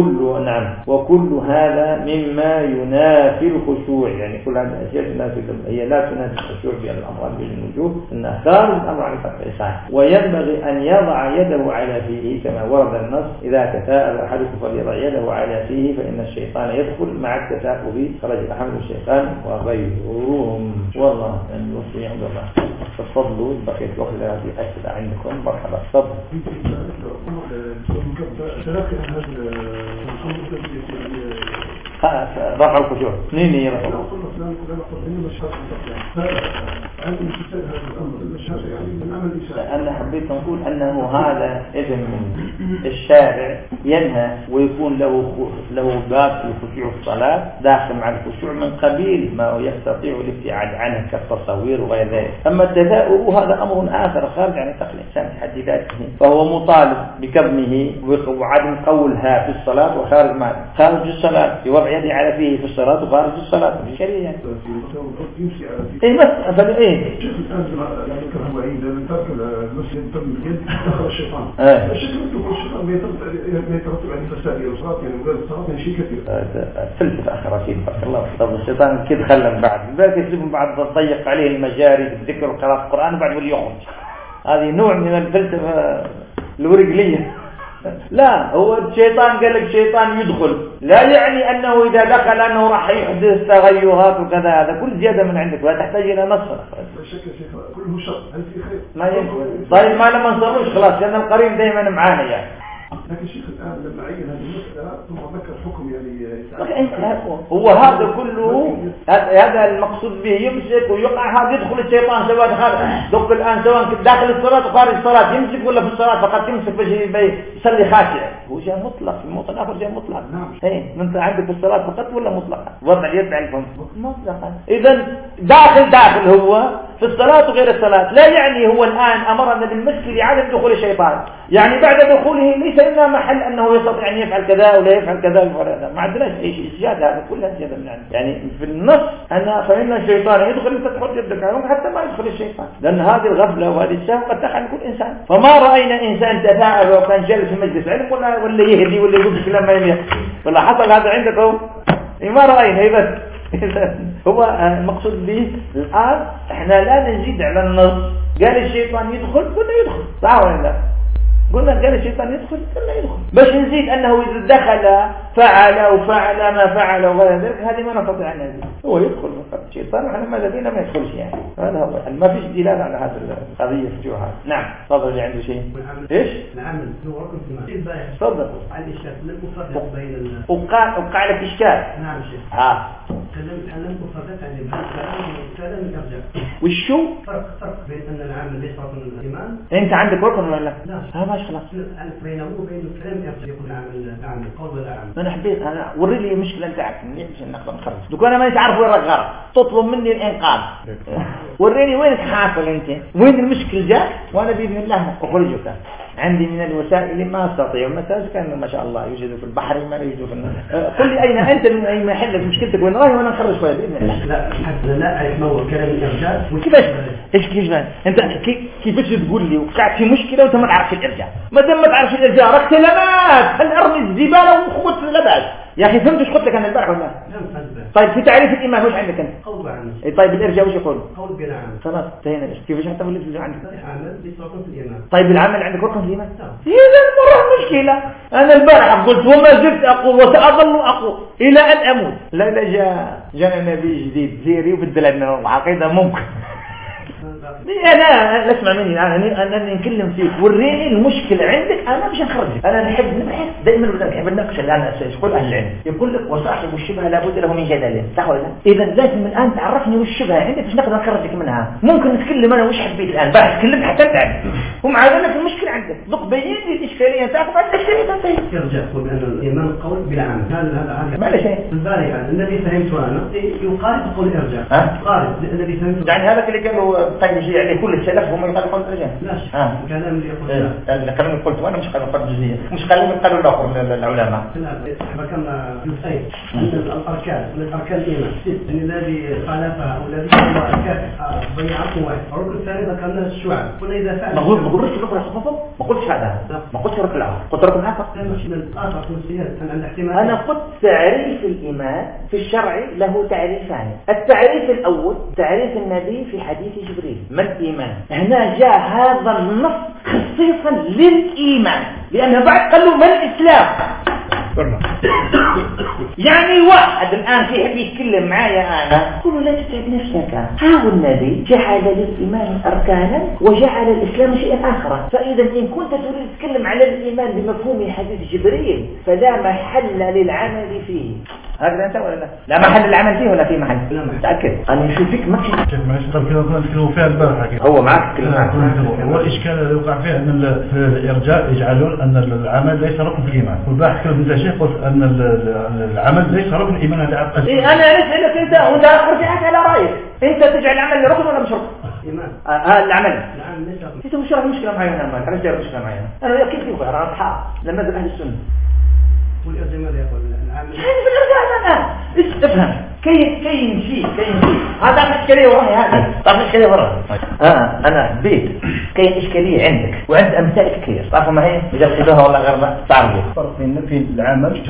وكل هذا مما ينافي الخشوع، يعني كل هذه الأشياء هي لا تنافي الخشوع بالأمر بالوجوه، إنها خارج الأمر عن الإحسان. وينبغي أن يضع يده على فيه كما ورد النص إذا تثاءب أحدكم فليضع يده على فيه فإن الشيطان يدخل مع التثاؤب. خرج أحمد الشيطان وغيره. والله أن يوفي عند الله. تفضلوا بقيت الوقت الذي أسئلة عندكم. مرحبا تفضل. رفع الخشوع منين هي رفع أنا حبيت نقول أنه هذا إذن من الشارع ينهى ويكون له باب في الخشوع في الصلاة داخل مع الخشوع من قبيل ما يستطيع الابتعاد عنه كالتصوير وغير ذلك. أما التثاؤب هذا أمر آخر خارج عن عقل الإنسان في حد ذاته، فهو مطالب بكظمه وعدم قولها في الصلاة وخارج الصلاة بوضع يدي على فيه في الصلاة وخارج الصلاة في الشريعة. إيه بس إيه المسلم تم الجد دخل الشيطان. الشيطان يترتب عليه فساد الصلاة، يعني ولاد الصلاة يعني شيء كثير. فلسفة آخر رشيد بارك الله. طب الشيطان كده خلى بعد يسلم بعد تضيق عليه المجاري بالذكر وقراءة القرآن وبعد ولي يخرج. هذه نوع من الفلسفة الورقلية. لا، هو الشيطان قال لك شيطان يدخل، لا يعني أنه إذا دخل أنه راح يحدث تغيرات وكذا. هذا كل زيادة من عندك ولا تحتاج إلى نص. كله شر. هل في خير؟ ما ينفع. طيب ما لما نصروش خلاص لأن القرين دائما معانا يعني. لكن الشيخ الآن لما عين هذه المسألة ثم ذكر حكم يعني هو هذا كله هذا المقصود به يمسك ويقع. هذا يدخل الشيطان سواء دخل الآن سواء داخل الصلاة وخارج الصلاة يمسك ولا في الصلاة فقط يمسك يصلي خاشع. هو شيء مطلق، في الموطن آخر شيء مطلق. إيه أنت عندك في الصلاة فقط ولا مطلقا؟ وضع اليد على الفم مطلقا. إذا داخل هو في الصلاة وغير الصلاة، لا يعني هو الآن أمرنا بالمسك لعدم دخول الشيطان، يعني بعد دخوله ليس لنا محل أنه يستطيع أن يفعل كذا ولا يفعل كذا ولا ما عندناش أي شيء. زيادة هذا كلها زيادة من عنده. يعني في النص أن فإن الشيطان يدخل أنت تحط يدك عنه حتى ما يدخل الشيطان، لأن هذه الغفلة وهذه السهو قد تقع لكل إنسان. فما رأينا إنسان تفاعل وكان جالس في مجلس علم ولا يهدي ولا يقول كلام ما يميح ولا حصل هذا عندكم. ما رأينا. إذا هو المقصود به الآن احنا لا نزيد على النص. قال الشيطان يدخل قلنا يدخل، صح ولا لا؟ قلنا قال الشيطان يدخل قلنا يدخل، بس نزيد أنه إذا دخل فعل وفعل ما فعل وغير ذلك، هذه ما نستطيع أن نزيد. هو يدخل فقط الشيطان وإحنا ماذا بينا ما يدخلش يعني. هذا هو، ما فيش دلالة على هذا القضية في جوهر. نعم تفضل اللي عنده شيء. إيش؟ العمل هو ركن في المال. تفضل. على الإشكال لم أفرق بين وقع لك إشكال. نعم شيخ. لم أفرق يعني كلام الإرجاء. وشو؟ فرق بين أن العمل ليس ركن الإيمان. أنت عندك ركن ولا لا؟ لا. ماشي خلاص. بينه وبين كلام الإرجاء يكون العمل قول ولا عمل. أنا حبيت أنا وري لي المشكلة نتاعك عشان نقدر نخرج. لو أنا مانيش عارف وين الغلط تطلب مني الإنقاذ. وريني وينك حاصل أنت، وين المشكلة جاك، وأنا بإذن الله أخرجك. عندي من الوسائل ما أستطيع، المساج كان ما شاء الله يوجد في البحر ما يوجد في النهر. قل لي أين أنت من أي محل مشكلتك وين راي وأنا نخرج شوية بإذن الله. لا حتى لا أعرف ما هو كلام الإرجاء. كيفاش أنت كيفاش تقول لي وقعت في مشكلة وأنت ما تعرفش الإرجاء؟ ما دام ما تعرفش الإرجاء راك سلامات، هل أرمي الزبالة وخبط لا بأس. يا أخي فهمت قلت لك أنا البارح ولا؟ طيب في تعريف الإيمان وش عندك أنت؟ قول بعمل. طيب الإرجاء وش يقول؟ قول بلا عمل. خلاص انتهينا. كيفاش حتى في اللي عندك؟ عمل ليس ركن في الإيمان. طيب العمل عندك ركن في الإيمان؟ إذا مرة مشكلة. أنا البارح قلت وما زلت أقول وسأظل أقول إلى أن أموت. لا جاء نبي جديد زيري وبدل عندنا العقيدة ممكن. أنا اسمع مني أنا نكلم فيك وريني المشكلة عندك أنا مش هنخرجك. أنا نحب نبحث دائما نحب نناقش الآن يقول أهل العلم يقول لك وصاحب الشبهة لابد له من جدل، صح ولا لا؟ إذا لازم الآن تعرفني وش الشبهة عندك عشان نقدر نخرجك منها. ممكن نتكلم أنا وش حبيت الآن بقى تكلم حتى تعب ومع ذلك المشكلة عندك ضق بين لي الإشكالية تأخذ بعد الإشكالية تنتهي. يرجع يقول أن الإيمان قول بلا عمل. هذا ما له شيء. البارحة الذي فهمته أنا يقارب قول الإرجاء. يقارب الذي فهمته. يعني هذا اللي قالوا طيب شيء يعني كل السلف هم يقالوا قول الإرجاء. لا الكلام اللي يقول الكلام اللي قلته أنا مش قالوا قول جزئية، مش قالوا الآخر العلماء. كما يقول أن الأركان الإيمان يعني الذي خالفها أو الذي هو أركان ضيعته واحد. الركن الثاني ذكرنا الشعب. قلنا إذا فعل. ما قلتش الركن الآخر. ما قلتش هذا. ما قلتش الركن الآخر. قلت الركن الآخر. أنا قلت تعريف الإيمان في الشرع له تعريفان. التعريف الأول تعريف النبي في حديث جبريل ما الإيمان. هنا جاء هذا النص خصيصا للإيمان لأنه بعد قالوا ما الإسلام. يعني واحد الآن في حد يتكلم معايا أنا قولوا لا تتعب نفسك. ها النبي جعل للإيمان أركانا وجعل الإسلام شيئا آخر. فإذا إن كنت تريد تتكلم على الإيمان بمفهوم حديث جبريل فلا محل للعمل فيه. هذا أنت ولا لا؟ لا محل العمل فيه ولا في محل؟ تأكد أنا نشوف فيك ما في. كيف معلش طب كده نتكلموا فيها البارحة كده. هو معك كلمة. هو الإشكال اللي وقع فيه أن الإرجاء يجعلون أن العمل ليس ركن في الإيمان. والبارحة كده مثل شيء قلت أن العمل ليس ركن الإيمان هذا عقد. إيه أنا أسألك أنت وأنت رجعت على رأيك. أنت تجعل العمل ركن ولا مش ركن؟ إيمان. العمل. ليس ركن. أنت مش مشكلة معي أنا ما أنا جاي مشكلة معي أنا كيف يبغى أنا أصحاب لما أهل السنة. والإرجاء ماذا يقول العمل؟ في الإرجاء أنا افهم كيف يمشي هذا إشكالية وراي هذا. طب إشكالية وراي. أنا بيت كاين إشكالية عندك وعند أمثال كثير. تعرفوا ما هي؟ إذا بتدوها ولا غير ما تعرفوا. فرق في العمل.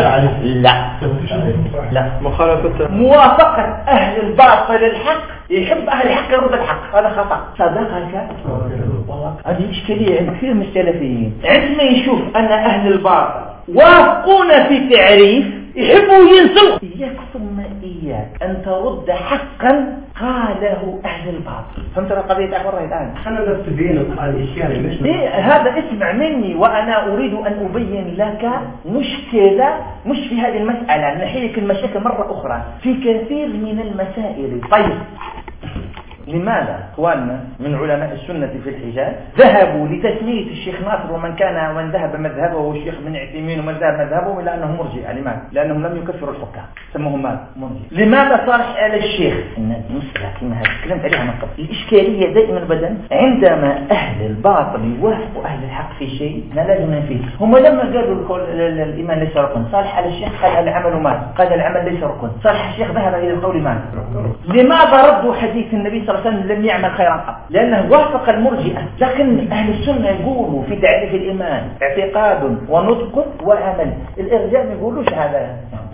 لا مخالفة موافقة أهل الباطل الحق. يحب أهل الحق يرد الحق. هذا خطأ. صدقك هذه إشكالية عند كثير من السلفيين. عندما يشوف أن أهل الباطل وافقون في تعريف يحبوا ينسوا. إياك ثم إياك أن ترد حقا قاله أهل الباطل. فهمت القضية أخبرها الآن؟ أنا لا تبين الإشكال. هذا اسمع مني وأنا أريد أن أبين لك مشكلة مش في هذه المسألة. نحيك المشاكل مرة أخرى في كثير من المسائل. طيب لماذا اخواننا من علماء السنة في الحجاز ذهبوا لتسمية الشيخ ناصر ومن ذهب مذهبه والشيخ بن عثيمين ومن ذهب مذهبه إلى أنهم مرجئة؟ لماذا؟ لأنهم لم يكفروا الحكام سموهم مرجئة. لماذا صالح آل الشيخ إن المسألة كما هذا تكلمت عليها من قبل. الإشكالية دائما بدن عندما أهل الباطل يوافقوا أهل الحق في شيء لا لازم نفيه. هم لما قالوا الإيمان ليس ركن صالح آل الشيخ قال العمل مال قال العمل ليس ركن. صالح الشيخ ذهب إلى القول مال. لماذا ردوا حديث النبي صلى الله عليه وسلم لم يعمل خيرا قط؟ لأنه وافق المرجئة. لكن أهل السنة يقولوا في تعريف الإيمان اعتقاد ونطق وعمل. الإرجاء ما يقولوش هذا.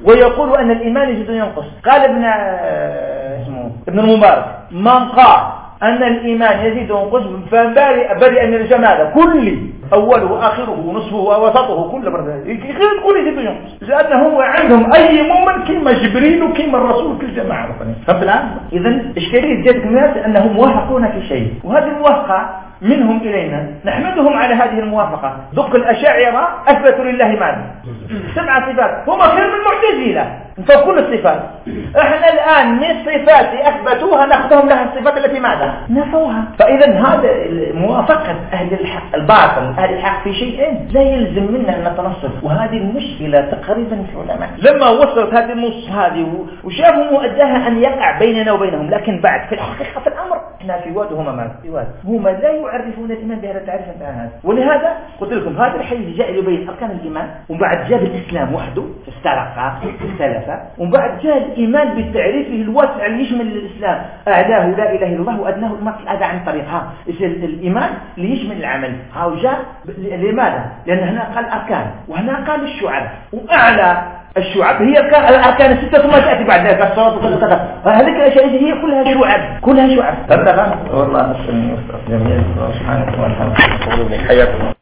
ويقول أن الإيمان يزيد وينقص. قال ابن المبارك من قال أن الإيمان يزيد وينقص فبرئ من الجمال كله، أوله وآخره ونصفه ووسطه كل مرة كل يزيد وينقص، لأنه عندهم أي مؤمن كما جبريل وكما الرسول كل جماعة. فهمت الآن؟ إذن إشكالية جدك الناس أنهم موافقون في شيء، وهذه الموافقة منهم إلينا نحمدهم على هذه الموافقة. دق الأشاعرة أثبتوا لله ماذا؟ 7 صفات، هم خير من المعتزلة فكل الصفات. احنا الآن من الصفات أثبتوها نأخذهم لها الصفات التي ماذا؟ نفوها. فإذا هذا موافقة أهل الحق الباطل أهل الحق في شيء لا يلزم منا أن نتنصف، وهذه المشكلة تقريبا في العلماء لما وصلت هذه النص هذه وشافوا مؤداها أن يقع بيننا وبينهم، لكن بعد في الحقيقة في الأمر احنا في واد وهم ماذا؟ في واد، هم لا يعرفون الإيمان بهذا التعريف هذا. ولهذا قلت لكم هذا الحيز جاء يبين أركان الإيمان، وبعد جاء الإسلام وحده في السرقة في الثلاثة، وبعد جاء الإيمان بتعريفه الواسع اللي يشمل الإسلام، أعلاه لا إله إلا الله وأدناه المرء الأذى عن طريقها. الإيمان اللي يشمل العمل هاو جاء لماذا؟ لأن هنا قال أركان وهنا قال الشعب، وأعلى الشعب هي الأركان الستة ثم تأتي بعد ذلك الصلاة والقدر. هذه الأشياء هي كلها شعب كلها شعب. والله أسأل الله سبحانه وتعالى حياكم.